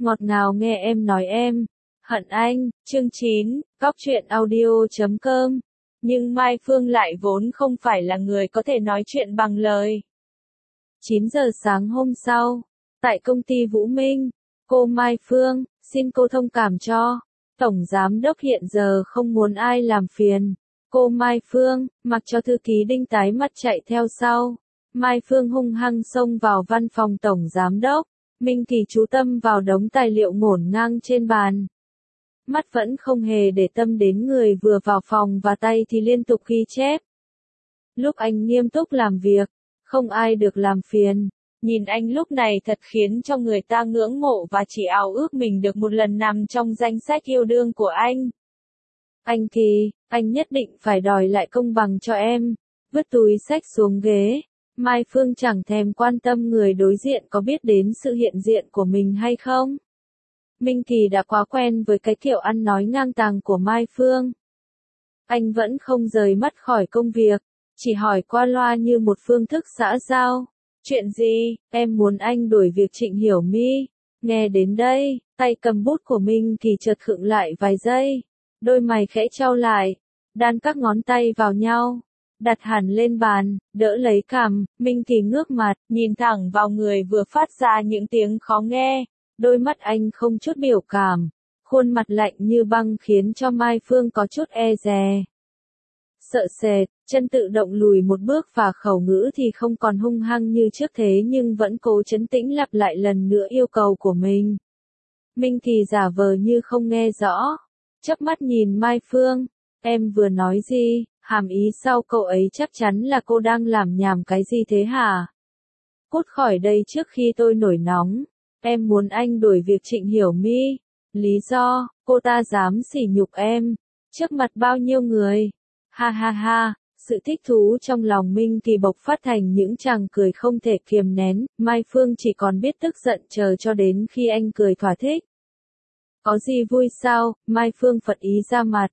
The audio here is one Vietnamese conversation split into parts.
ngọt ngào nghe em nói em. Hận anh, chương 9, Góc truyện audio.com. Nhưng Mai Phương lại vốn không phải là người có thể nói chuyện bằng lời. 9 giờ sáng hôm sau, tại công ty Vũ Minh, cô Mai Phương, xin cô thông cảm cho. Tổng giám đốc hiện giờ không muốn ai làm phiền. Cô Mai Phương, mặc cho thư ký Đinh tái mắt chạy theo sau. Mai Phương hung hăng xông vào văn phòng tổng giám đốc. Minh Kỳ chú tâm vào đống tài liệu ngổn ngang trên bàn. Mắt vẫn không hề để tâm đến người vừa vào phòng và tay thì liên tục ghi chép. Lúc anh nghiêm túc làm việc, không ai được làm phiền. Nhìn anh lúc này thật khiến cho người ta ngưỡng mộ và chỉ ao ước mình được một lần nằm trong danh sách yêu đương của anh. Anh Kỳ, anh nhất định phải đòi lại công bằng cho em. Vứt túi xách xuống ghế. Mai Phương chẳng thèm quan tâm người đối diện có biết đến sự hiện diện của mình hay không. Minh Kỳ đã quá quen với cái kiểu ăn nói ngang tàng của Mai Phương. Anh vẫn không rời mắt khỏi công việc, chỉ hỏi qua loa như một phương thức xã giao. Chuyện gì, em muốn anh đuổi việc Trịnh Hiểu My. Nghe đến đây, tay cầm bút của Minh Kỳ chợt khựng lại vài giây. Đôi mày khẽ chau lại, đan các ngón tay vào nhau. Đặt hẳn lên bàn, đỡ lấy cằm, Minh Kỳ ngước mặt, nhìn thẳng vào người vừa phát ra những tiếng khó nghe. Đôi mắt anh không chút biểu cảm, khuôn mặt lạnh như băng khiến cho Mai Phương có chút e dè. Sợ sệt, chân tự động lùi một bước và khẩu ngữ thì không còn hung hăng như trước thế nhưng vẫn cố trấn tĩnh lặp lại lần nữa yêu cầu của mình. Minh Kỳ giả vờ như không nghe rõ, chớp mắt nhìn Mai Phương, em vừa nói gì, hàm ý sau câu ấy chắc chắn là cô đang làm nhảm cái gì thế hả? Cút khỏi đây trước khi tôi nổi nóng. Em muốn anh đuổi việc Trịnh Hiểu My. Lý do, cô ta dám sỉ nhục em. Trước mặt bao nhiêu người. Ha ha ha, sự thích thú trong lòng Minh Kỳ bộc phát thành những tràng cười không thể kiềm nén. Mai Phương chỉ còn biết tức giận chờ cho đến khi anh cười thỏa thích. Có gì vui sao, Mai Phương phật ý ra mặt.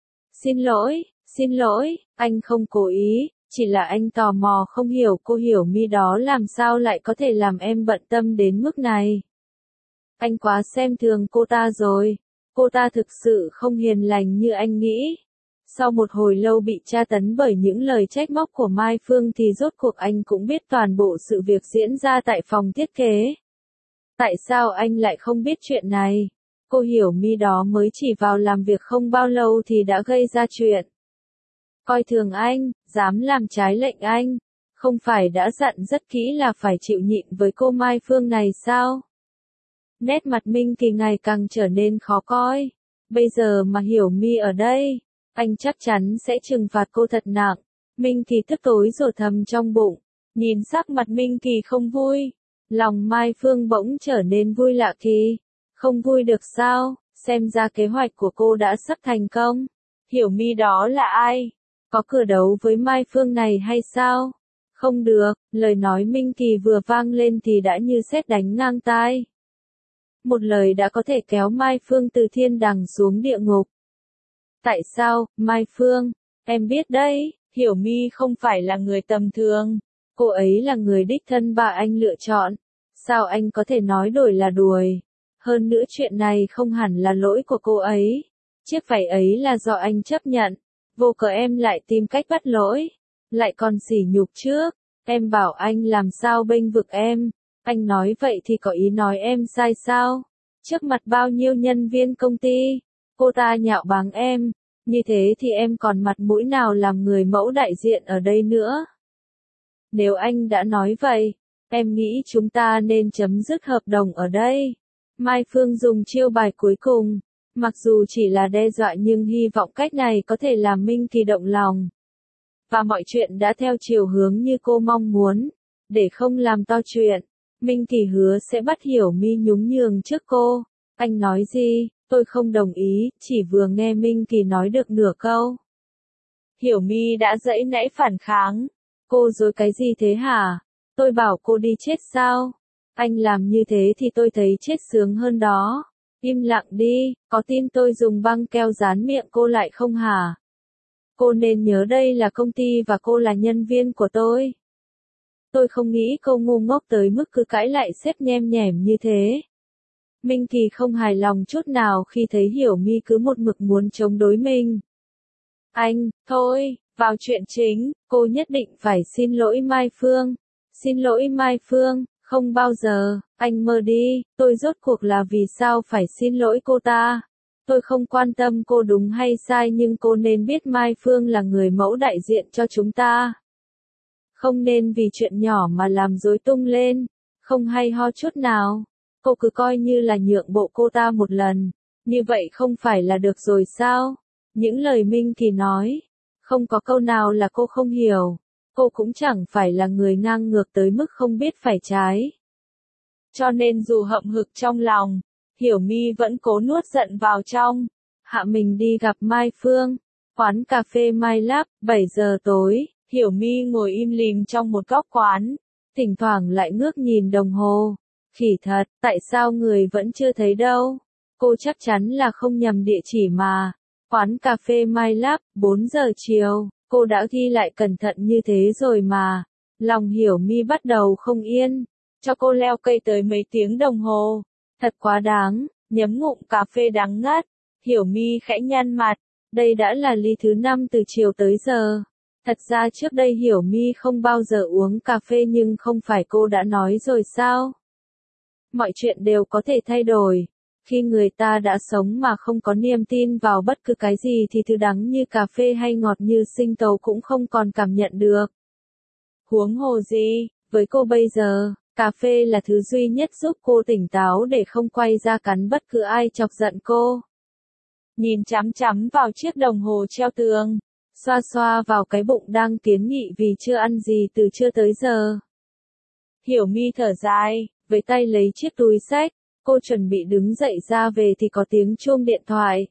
Xin lỗi, anh không cố ý. Chỉ là anh tò mò không hiểu cô Hiểu My đó làm sao lại có thể làm em bận tâm đến mức này. Anh quá xem thường cô ta rồi. Cô ta thực sự không hiền lành như anh nghĩ. Sau một hồi lâu bị tra tấn bởi những lời trách móc của Mai Phương thì rốt cuộc anh cũng biết toàn bộ sự việc diễn ra tại phòng thiết kế. Tại sao anh lại không biết chuyện này? Cô Hiểu My đó mới chỉ vào làm việc không bao lâu thì đã gây ra chuyện. Coi thường anh, dám làm trái lệnh anh. Không phải đã dặn rất kỹ là phải chịu nhịn với cô Mai Phương này sao? Nét mặt Minh Kỳ ngày càng trở nên khó coi. Bây giờ mà Hiểu My ở đây, anh chắc chắn sẽ trừng phạt cô thật nặng. Minh Kỳ tức tối rồi thầm trong bụng. Nhìn sắc mặt Minh Kỳ không vui. Lòng Mai Phương bỗng trở nên vui lạ kỳ. Không vui được sao, xem ra kế hoạch của cô đã sắp thành công. Hiểu My đó là ai? Có cửa đấu với Mai Phương này hay sao? Không được, lời nói Minh Kỳ vừa vang lên thì đã như sét đánh ngang tai. Một lời đã có thể kéo Mai Phương từ thiên đàng xuống địa ngục. Tại sao, Mai Phương? Em biết đấy, Hiểu My không phải là người tầm thường. Cô ấy là người đích thân bà anh lựa chọn. Sao anh có thể nói đổi là đuổi? Hơn nữa chuyện này không hẳn là lỗi của cô ấy. Chiếc váy ấy là do anh chấp nhận. Vô cớ em lại tìm cách bắt lỗi. Lại còn sỉ nhục trước. Em bảo anh làm sao bênh vực em. Anh nói vậy thì có ý nói em sai sao? Trước mặt bao nhiêu nhân viên công ty, cô ta nhạo báng em. Như thế thì em còn mặt mũi nào làm người mẫu đại diện ở đây nữa? Nếu anh đã nói vậy, em nghĩ chúng ta nên chấm dứt hợp đồng ở đây. Mai Phương dùng chiêu bài cuối cùng. Mặc dù chỉ là đe dọa nhưng hy vọng cách này có thể làm Minh Kỳ động lòng. Và mọi chuyện đã theo chiều hướng như cô mong muốn. Để không làm to chuyện, Minh Kỳ hứa sẽ bắt Hiểu My nhún nhường trước cô. Anh nói gì? Tôi không đồng ý, chỉ vừa nghe Minh Kỳ nói được nửa câu. Hiểu My đã giãy nãy phản kháng. Cô dối cái gì thế hả? Tôi bảo cô đi chết sao? Anh làm như thế thì tôi thấy chết sướng hơn đó. Im lặng đi, có tin tôi dùng băng keo dán miệng cô lại không hả? Cô nên nhớ đây là công ty và cô là nhân viên của tôi. Tôi không nghĩ cô ngu ngốc tới mức cứ cãi lại sếp nhem nhẻm như thế. Minh Kỳ không hài lòng chút nào khi thấy Hiểu My cứ một mực muốn chống đối mình. Anh, thôi, vào chuyện chính, cô nhất định phải xin lỗi Mai Phương. Xin lỗi Mai Phương, không bao giờ, anh mơ đi, tôi rốt cuộc là vì sao phải xin lỗi cô ta. Tôi không quan tâm cô đúng hay sai nhưng cô nên biết Mai Phương là người mẫu đại diện cho chúng ta. Không nên vì chuyện nhỏ mà làm rối tung lên, không hay ho chút nào. Cô cứ coi như là nhượng bộ cô ta một lần, như vậy không phải là được rồi sao? Những lời Minh Kỳ nói, không có câu nào là cô không hiểu. Cô cũng chẳng phải là người ngang ngược tới mức không biết phải trái. Cho nên dù hậm hực trong lòng, Hiểu My vẫn cố nuốt giận vào trong. Hạ mình đi gặp Mai Phương, quán cà phê Mai Lab, 7 giờ tối, Hiểu My ngồi im lìm trong một góc quán, thỉnh thoảng lại ngước nhìn đồng hồ. Khỉ thật, tại sao người vẫn chưa thấy đâu? Cô chắc chắn là không nhầm địa chỉ mà. Quán cà phê Mai Lab, 4 giờ chiều, cô đã ghi lại cẩn thận như thế rồi mà. Lòng Hiểu My bắt đầu không yên, cho cô leo cây tới mấy tiếng đồng hồ. Thật quá đáng, nhấm ngụm cà phê đắng ngắt. Hiểu My khẽ nhăn mặt, đây đã là ly thứ 5 từ chiều tới giờ. Thật ra trước đây Hiểu My không bao giờ uống cà phê nhưng không phải cô đã nói rồi sao? Mọi chuyện đều có thể thay đổi. Khi người ta đã sống mà không có niềm tin vào bất cứ cái gì thì thứ đắng như cà phê hay ngọt như sinh tố cũng không còn cảm nhận được. Huống hồ gì, với cô bây giờ, cà phê là thứ duy nhất giúp cô tỉnh táo để không quay ra cắn bất cứ ai chọc giận cô. Nhìn chằm chằm vào chiếc đồng hồ treo tường, xoa xoa vào cái bụng đang kiến nghị vì chưa ăn gì từ trưa tới giờ. Hiểu My thở dài, với tay lấy chiếc túi xách, cô chuẩn bị đứng dậy ra về thì có tiếng chuông điện thoại.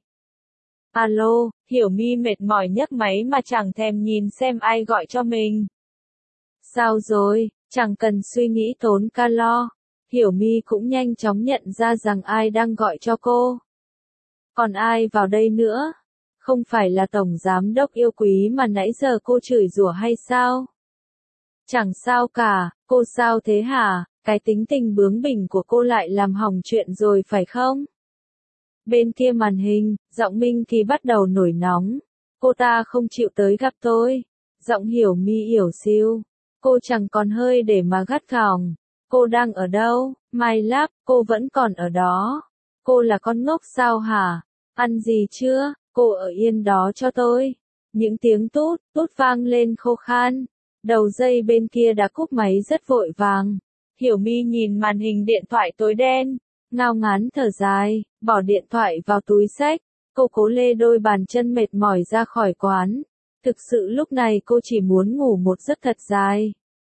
Alo, Hiểu My mệt mỏi nhấc máy mà chẳng thèm nhìn xem ai gọi cho mình. Sao rồi, chẳng cần suy nghĩ tốn calo. Hiểu My cũng nhanh chóng nhận ra rằng ai đang gọi cho cô. Còn ai vào đây nữa? Không phải là tổng giám đốc yêu quý mà nãy giờ cô chửi rủa hay sao? Chẳng sao cả, cô sao thế hả? Cái tính tình bướng bỉnh của cô lại làm hỏng chuyện rồi phải không? Bên kia màn hình, giọng Minh Kỳ bắt đầu nổi nóng. Cô ta không chịu tới gặp tôi. Giọng Hiểu My ỉu xìu. Cô chẳng còn hơi để mà gắt gỏng. Cô đang ở đâu? Mai Lab, cô vẫn còn ở đó. Cô là con ngốc sao hả? Ăn gì chưa? Cô ở yên đó cho tôi. Những tiếng tút, tút vang lên khô khan. Đầu dây bên kia đã cúp máy rất vội vàng. Hiểu My nhìn màn hình điện thoại tối đen, ngao ngán thở dài, bỏ điện thoại vào túi xách. Cô cố lê đôi bàn chân mệt mỏi ra khỏi quán. Thực sự lúc này cô chỉ muốn ngủ một giấc thật dài.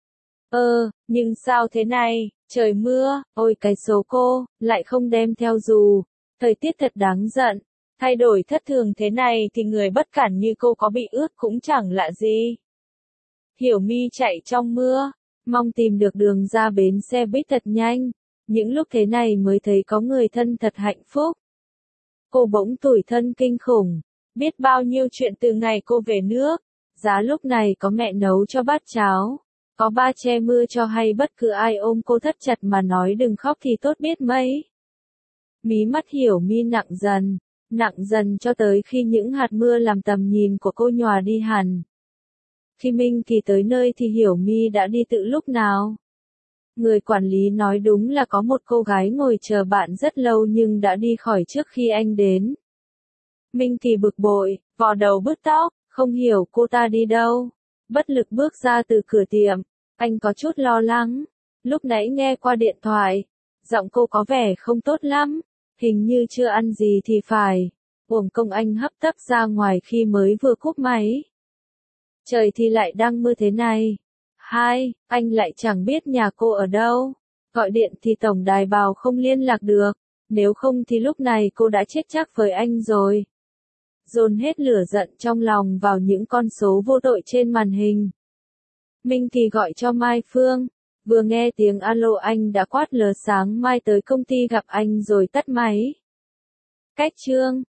Nhưng sao thế này, trời mưa, ôi cái số cô, lại không đem theo dù. Thời tiết thật đáng giận, thay đổi thất thường thế này thì người bất cẩn như cô có bị ướt cũng chẳng lạ gì. Hiểu My chạy trong mưa, mong tìm được đường ra bến xe buýt thật nhanh. Những lúc thế này mới thấy có người thân thật hạnh phúc. Cô bỗng tủi thân kinh khủng, biết bao nhiêu chuyện từ ngày cô về nước. Giá lúc này có mẹ nấu cho bát cháo, có ba che mưa cho hay bất cứ ai ôm cô thắt chặt mà nói đừng khóc thì tốt biết mấy. Mí mắt Hiểu My nặng dần cho tới khi những hạt mưa làm tầm nhìn của cô nhòa đi hẳn. Khi Minh Kỳ tới nơi thì Hiểu My đã đi từ lúc nào. Người quản lý nói đúng là có một cô gái ngồi chờ bạn rất lâu nhưng đã đi khỏi trước khi anh đến. Minh Kỳ bực bội, vò đầu bứt tóc, không hiểu cô ta đi đâu. Bất lực bước ra từ cửa tiệm, anh có chút lo lắng. Lúc nãy nghe qua điện thoại, giọng cô có vẻ không tốt lắm, hình như chưa ăn gì thì phải. Uổng công anh hấp tấp ra ngoài khi mới vừa cúp máy. Trời thì lại đang mưa thế này. Anh lại chẳng biết nhà cô ở đâu. Gọi điện thì tổng đài bảo không liên lạc được. Nếu không thì lúc này cô đã chết chắc với anh rồi. Dồn hết lửa giận trong lòng vào những con số vô tội trên màn hình. Minh Kỳ gọi cho Mai Phương. Vừa nghe tiếng alo anh đã quát lờ sáng mai tới công ty gặp anh rồi tắt máy. Cách chương